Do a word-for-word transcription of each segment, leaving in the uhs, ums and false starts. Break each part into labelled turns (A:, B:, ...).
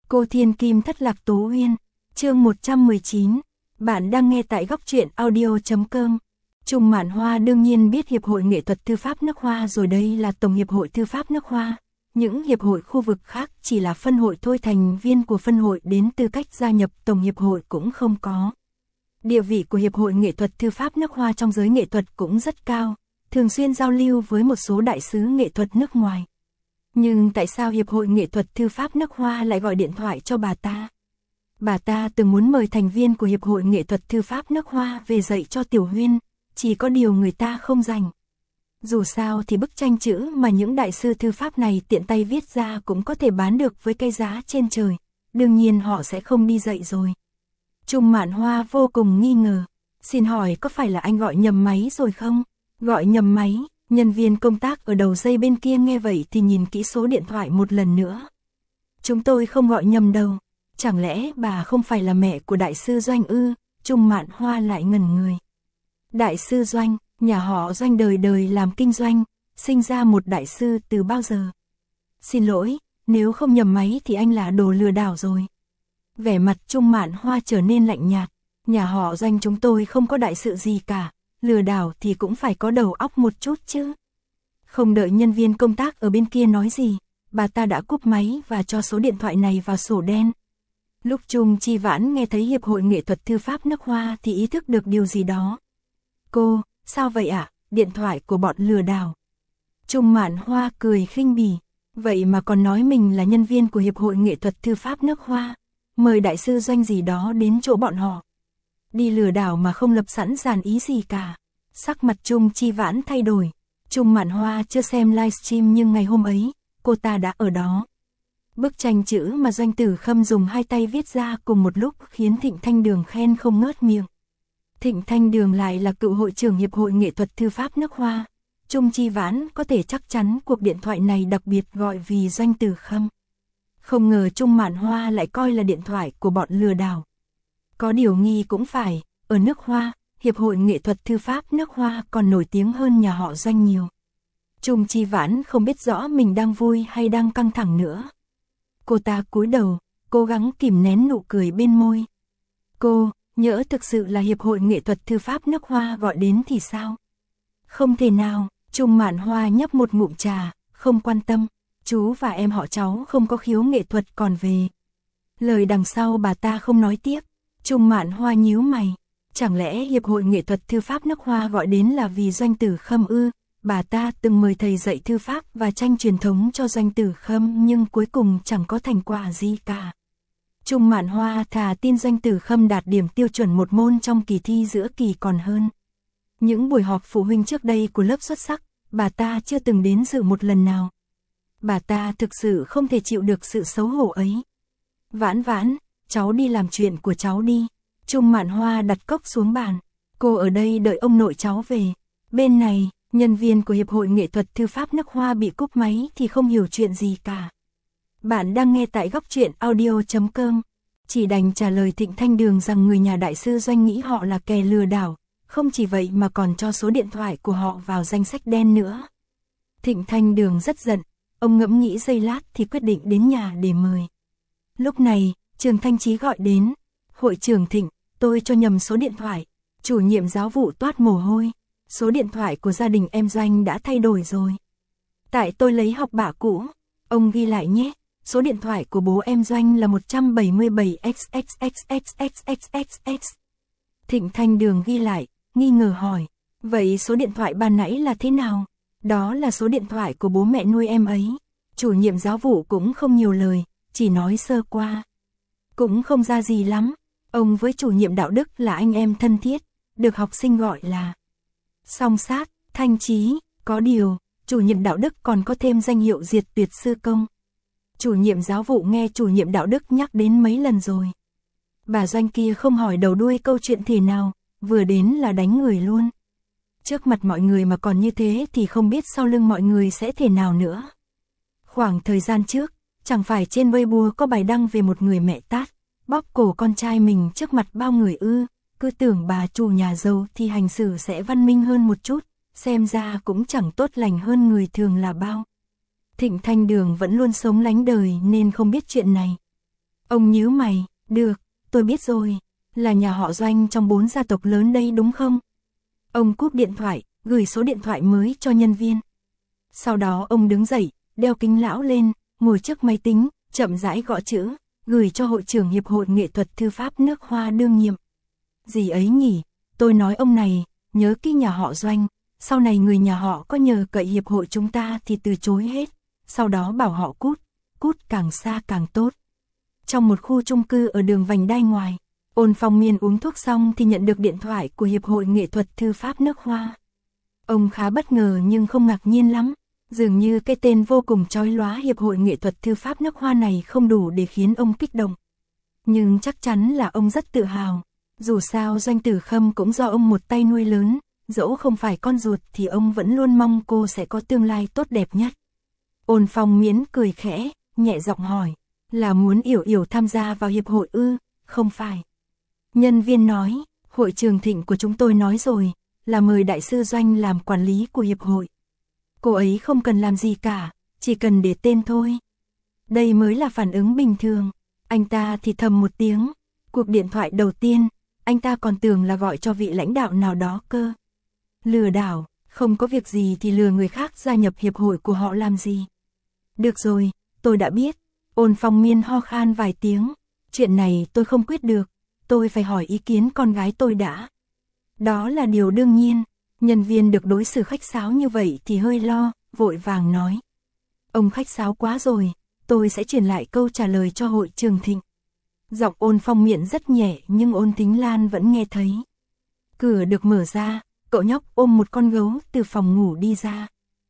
A: Cô Thiên Kim thất lạc Tố Uyên, chương một trăm mười chín. Bạn đang nghe tại góc truyện audio chấm com. Trung Mạn Hoa đương nhiên biết Hiệp hội Nghệ thuật Thư pháp nước Hoa rồi, đây là Tổng hiệp hội Thư pháp nước Hoa. Những hiệp hội khu vực khác chỉ là phân hội thôi, thành viên của phân hội đến tư cách gia nhập Tổng hiệp hội cũng không có. Địa vị của Hiệp hội Nghệ thuật Thư pháp nước Hoa trong giới nghệ thuật cũng rất cao, thường xuyên giao lưu với một số đại sứ nghệ thuật nước ngoài. Nhưng tại sao Hiệp hội Nghệ thuật Thư pháp nước Hoa lại gọi điện thoại cho bà ta? Bà ta từng muốn mời thành viên của Hiệp hội Nghệ thuật Thư pháp nước Hoa về dạy cho Tiểu Huyên, chỉ có điều người ta không rảnh. Dù sao thì bức tranh chữ mà những đại sư thư pháp này tiện tay viết ra cũng có thể bán được với cái giá trên trời, đương nhiên họ sẽ không đi dạy rồi. Trung Mạn Hoa vô cùng nghi ngờ, xin hỏi có phải là anh gọi nhầm máy rồi không? Gọi nhầm máy? Nhân viên công tác ở đầu dây bên kia nghe vậy thì nhìn kỹ số điện thoại một lần nữa. Chúng tôi không gọi nhầm đâu. Chẳng lẽ bà không phải là mẹ của đại sư Doanh ư? Trung Mạn Hoa lại ngẩn người. Đại sư Doanh, nhà họ Doanh đời đời làm kinh doanh, sinh ra một đại sư từ bao giờ? Xin lỗi, nếu không nhầm máy thì anh là đồ lừa đảo rồi. Vẻ mặt Trung Mạn Hoa trở nên lạnh nhạt. Nhà họ Doanh chúng tôi không có đại sự gì cả. Lừa đảo thì cũng phải có đầu óc một chút chứ. Không đợi nhân viên công tác ở bên kia nói gì, bà ta đã cúp máy và cho số điện thoại này vào sổ đen. Lúc Trung Chi Vãn nghe thấy Hiệp hội Nghệ thuật Thư pháp nước Hoa thì ý thức được điều gì đó. Cô, sao vậy ạ? À? Điện thoại của bọn lừa đảo. Trung Mạn Hoa cười khinh bỉ, vậy mà còn nói mình là nhân viên của Hiệp hội Nghệ thuật Thư pháp nước Hoa, mời đại sư Doanh gì đó đến chỗ bọn họ. Đi lừa đảo mà không lập sẵn dàn ý gì cả. Sắc mặt Trung Chi Vãn thay đổi. Trung Mạn Hoa chưa xem livestream nhưng ngày hôm ấy, cô ta đã ở đó. Bức tranh chữ mà Doanh Tử Khâm dùng hai tay viết ra cùng một lúc khiến Thịnh Thanh Đường khen không ngớt miệng. Thịnh Thanh Đường lại là cựu hội trưởng Hiệp hội Nghệ thuật Thư pháp nước Hoa. Trung Chi Vãn có thể chắc chắn cuộc điện thoại này đặc biệt gọi vì Doanh Tử Khâm. Không ngờ Trung Mạn Hoa lại coi là điện thoại của bọn lừa đảo. Có điều nghi cũng phải, ở nước Hoa, Hiệp hội Nghệ thuật Thư pháp nước Hoa còn nổi tiếng hơn nhà họ Doanh nhiều. Trung Chi Vãn không biết rõ mình đang vui hay đang căng thẳng nữa. Cô ta cúi đầu, cố gắng kìm nén nụ cười bên môi. Cô, nhỡ thực sự là Hiệp hội Nghệ thuật Thư pháp nước Hoa gọi đến thì sao? Không thể nào, Trung Mạn Hoa nhấp một ngụm trà, không quan tâm. Chú và em họ cháu không có khiếu nghệ thuật còn về. Lời đằng sau bà ta không nói tiếp. Trung Mạn Hoa nhíu mày, chẳng lẽ Hiệp hội Nghệ thuật Thư pháp nước Hoa gọi đến là vì Doanh Tử Khâm ư? Bà ta từng mời thầy dạy thư pháp và tranh truyền thống cho Doanh Tử Khâm nhưng cuối cùng chẳng có thành quả gì cả. Trung Mạn Hoa thà tin Doanh Tử Khâm đạt điểm tiêu chuẩn một môn trong kỳ thi giữa kỳ còn hơn. Những buổi họp phụ huynh trước đây của lớp xuất sắc, bà ta chưa từng đến dự một lần nào. Bà ta thực sự không thể chịu được sự xấu hổ ấy. Vãn Vãn, cháu đi làm chuyện của cháu đi. Trung Mạn Hoa đặt cốc xuống bàn. Cô ở đây đợi ông nội cháu về. Bên này, nhân viên của Hiệp hội Nghệ thuật Thư pháp nước Hoa bị cúp máy thì không hiểu chuyện gì cả. Bạn đang nghe tại góc truyện audio chấm com. Chỉ đành trả lời Thịnh Thanh Đường rằng người nhà đại sư Doanh nghĩ họ là kẻ lừa đảo. Không chỉ vậy mà còn cho số điện thoại của họ vào danh sách đen nữa. Thịnh Thanh Đường rất giận. Ông ngẫm nghĩ giây lát thì quyết định đến nhà để mời. Lúc này, Trường Thanh Chí gọi đến. Hội trưởng Thịnh, tôi cho nhầm số điện thoại. Chủ nhiệm giáo vụ toát mồ hôi. Số điện thoại của gia đình em Doanh đã thay đổi rồi. Tại tôi lấy học bạ cũ. Ông ghi lại nhé. Số điện thoại của bố em Doanh là một trăm bảy mươi bảy x x x x x x x x. Thịnh Thanh Đường ghi lại, nghi ngờ hỏi. Vậy số điện thoại ban nãy là thế nào? Đó là số điện thoại của bố mẹ nuôi em ấy. Chủ nhiệm giáo vụ cũng không nhiều lời, chỉ nói sơ qua. Cũng không ra gì lắm. Ông với chủ nhiệm đạo đức là anh em thân thiết, được học sinh gọi là Song Sát, Thanh Chí. Có điều, chủ nhiệm đạo đức còn có thêm danh hiệu diệt tuyệt sư công. Chủ nhiệm giáo vụ nghe chủ nhiệm đạo đức nhắc đến mấy lần rồi. Bà Doanh kia không hỏi đầu đuôi câu chuyện thế nào, vừa đến là đánh người luôn. Trước mặt mọi người mà còn như thế thì không biết sau lưng mọi người sẽ thế nào nữa. Khoảng thời gian trước, chẳng phải trên Weibo có bài đăng về một người mẹ tát, bóp cổ con trai mình trước mặt bao người ư, cứ tưởng bà chủ nhà giàu thì hành xử sẽ văn minh hơn một chút, xem ra cũng chẳng tốt lành hơn người thường là bao. Thịnh Thanh Đường vẫn luôn sống lánh đời nên không biết chuyện này. Ông nhíu mày, được, tôi biết rồi, là nhà họ Doanh trong bốn gia tộc lớn đây đúng không? Ông cúp điện thoại, gửi số điện thoại mới cho nhân viên. Sau đó ông đứng dậy, đeo kính lão lên, ngồi trước máy tính, chậm rãi gõ chữ, gửi cho hội trưởng Hiệp hội Nghệ thuật Thư pháp nước Hoa đương nhiệm. Gì ấy nhỉ, tôi nói ông này, nhớ kỹ nhà họ Doanh, sau này người nhà họ có nhờ cậy hiệp hội chúng ta thì từ chối hết, sau đó bảo họ cút, cút càng xa càng tốt. Trong một khu chung cư ở đường vành đai ngoài, Ôn Phong Miên uống thuốc xong thì nhận được điện thoại của Hiệp hội Nghệ thuật Thư pháp nước Hoa. Ông khá bất ngờ nhưng không ngạc nhiên lắm, dường như cái tên vô cùng chói lóa Hiệp hội Nghệ thuật Thư pháp nước Hoa này không đủ để khiến ông kích động. Nhưng chắc chắn là ông rất tự hào, dù sao Doanh Tử Khâm cũng do ông một tay nuôi lớn, dẫu không phải con ruột thì ông vẫn luôn mong cô sẽ có tương lai tốt đẹp nhất. Ôn Phong Miễn cười khẽ, nhẹ giọng hỏi, là muốn Yểu Yểu tham gia vào hiệp hội ư? Không phải. Nhân viên nói, hội trường Thịnh của chúng tôi nói rồi, là mời đại sư Doanh làm quản lý của hiệp hội. Cô ấy không cần làm gì cả, chỉ cần để tên thôi. Đây mới là phản ứng bình thường. Anh ta thì thầm một tiếng. Cuộc điện thoại đầu tiên, anh ta còn tưởng là gọi cho vị lãnh đạo nào đó cơ. Lừa đảo, không có việc gì thì lừa người khác gia nhập hiệp hội của họ làm gì. Được rồi, tôi đã biết. Ôn Phong Miên ho khan vài tiếng. Chuyện này tôi không quyết được, tôi phải hỏi ý kiến con gái tôi đã. Đó là điều đương nhiên. Nhân viên được đối xử khách sáo như vậy thì hơi lo, vội vàng nói. Ông khách sáo quá rồi, tôi sẽ truyền lại câu trả lời cho hội trường Thịnh. Giọng Ôn Phong Miện rất nhẹ nhưng Ôn Thính Lan vẫn nghe thấy. Cửa được mở ra, cậu nhóc ôm một con gấu từ phòng ngủ đi ra.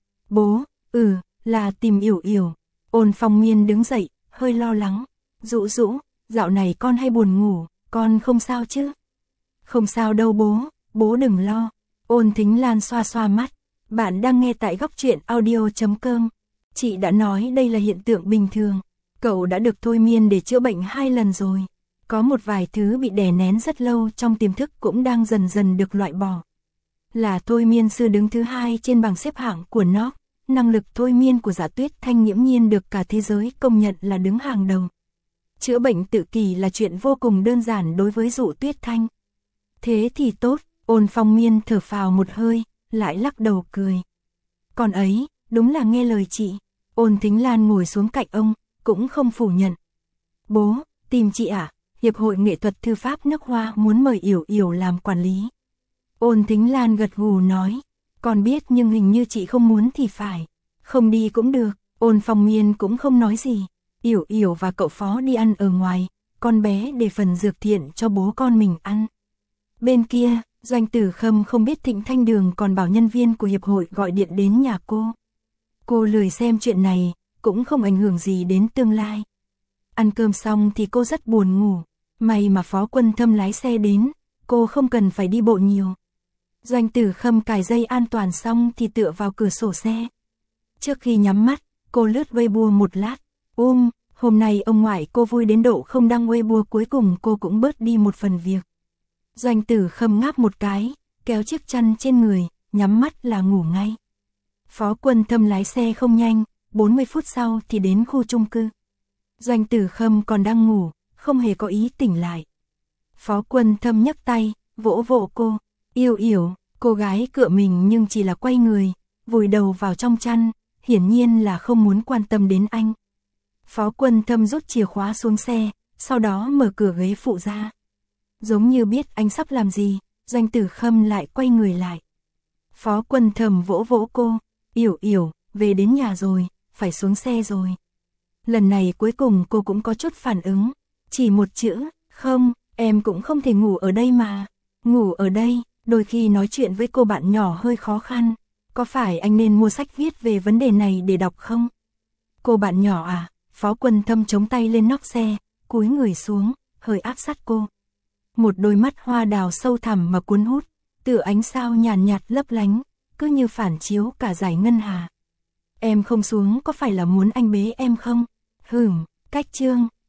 A: Bố, ừ, là tìm Yểu Yểu. Ôn Phong Miên đứng dậy, hơi lo lắng. Dũ Dũ, dạo này con hay buồn ngủ, con không sao chứ? Không sao đâu bố, bố đừng lo. Ôn Thính Lan xoa xoa mắt. Bạn đang nghe tại góc truyện audio chấm com. Chị đã nói đây là hiện tượng bình thường. Cậu đã được thôi miên để chữa bệnh hai lần rồi. Có một vài thứ bị đè nén rất lâu trong tiềm thức cũng đang dần dần được loại bỏ. Là thôi miên sư đứng thứ hai trên bảng xếp hạng của nó. Năng lực thôi miên của Dạ Tuyết Thanh nghiễm nhiên được cả thế giới công nhận là đứng hàng đầu. Chữa bệnh tự kỷ là chuyện vô cùng đơn giản đối với Dụ Tuyết Thanh. Thế thì tốt. Ôn Phong Miên thở phào một hơi, lại lắc đầu cười. Còn ấy, đúng là nghe lời chị. Ôn Thính Lan ngồi xuống cạnh ông, cũng không phủ nhận. Bố, tìm chị ạ, à? Hiệp hội Nghệ thuật Thư pháp nước Hoa muốn mời Yểu Yểu làm quản lý. Ôn Thính Lan gật gù nói, con biết nhưng hình như chị không muốn thì phải. Không đi cũng được. Ôn Phong Miên cũng không nói gì. Yểu Yểu và cậu phó đi ăn ở ngoài, con bé để phần dược thiện cho bố con mình ăn. Bên kia, Doanh Tử Khâm không biết Thịnh Thanh Đường còn bảo nhân viên của hiệp hội gọi điện đến nhà cô. Cô lười xem chuyện này, cũng không ảnh hưởng gì đến tương lai. Ăn cơm xong thì cô rất buồn ngủ, may mà Phó Quân Thâm lái xe đến, cô không cần phải đi bộ nhiều. Doanh Tử Khâm cài dây an toàn xong thì tựa vào cửa sổ xe. Trước khi nhắm mắt, cô lướt Weibo một lát. Um, hôm nay ông ngoại cô vui đến độ không đăng Weibo, cuối cùng cô cũng bớt đi một phần việc. Doanh Tử Khâm ngáp một cái, kéo chiếc chăn trên người, nhắm mắt là ngủ ngay. Phó Quân Thâm lái xe không nhanh, bốn mươi phút sau thì đến khu chung cư. Doanh Tử Khâm còn đang ngủ, không hề có ý tỉnh lại. Phó Quân Thâm nhấc tay, vỗ vỗ cô. Yểu Yểu, cô gái cựa mình nhưng chỉ là quay người, vùi đầu vào trong chăn, hiển nhiên là không muốn quan tâm đến anh. Phó Quân Thâm rút chìa khóa xuống xe, sau đó mở cửa ghế phụ ra. Giống như biết anh sắp làm gì, Doanh Tử Khâm lại quay người lại. Phó Quân Thâm vỗ vỗ cô. Yểu Yểu, về đến nhà rồi, phải xuống xe rồi. Lần này cuối cùng cô cũng có chút phản ứng. Chỉ một chữ, không, em cũng không thể ngủ ở đây mà. Ngủ ở đây, đôi khi nói chuyện với cô bạn nhỏ hơi khó khăn. Có phải anh nên mua sách viết về vấn đề này để đọc không? Cô bạn nhỏ à? Phó Quân Thâm chống tay lên nóc xe, cúi người xuống, hơi áp sát cô. Một đôi mắt hoa đào sâu thẳm mà cuốn hút, tựa ánh sao nhàn nhạt lấp lánh, cứ như phản chiếu cả dải ngân hà. Em không xuống có phải là muốn anh bế em không? Hửm, cách chương.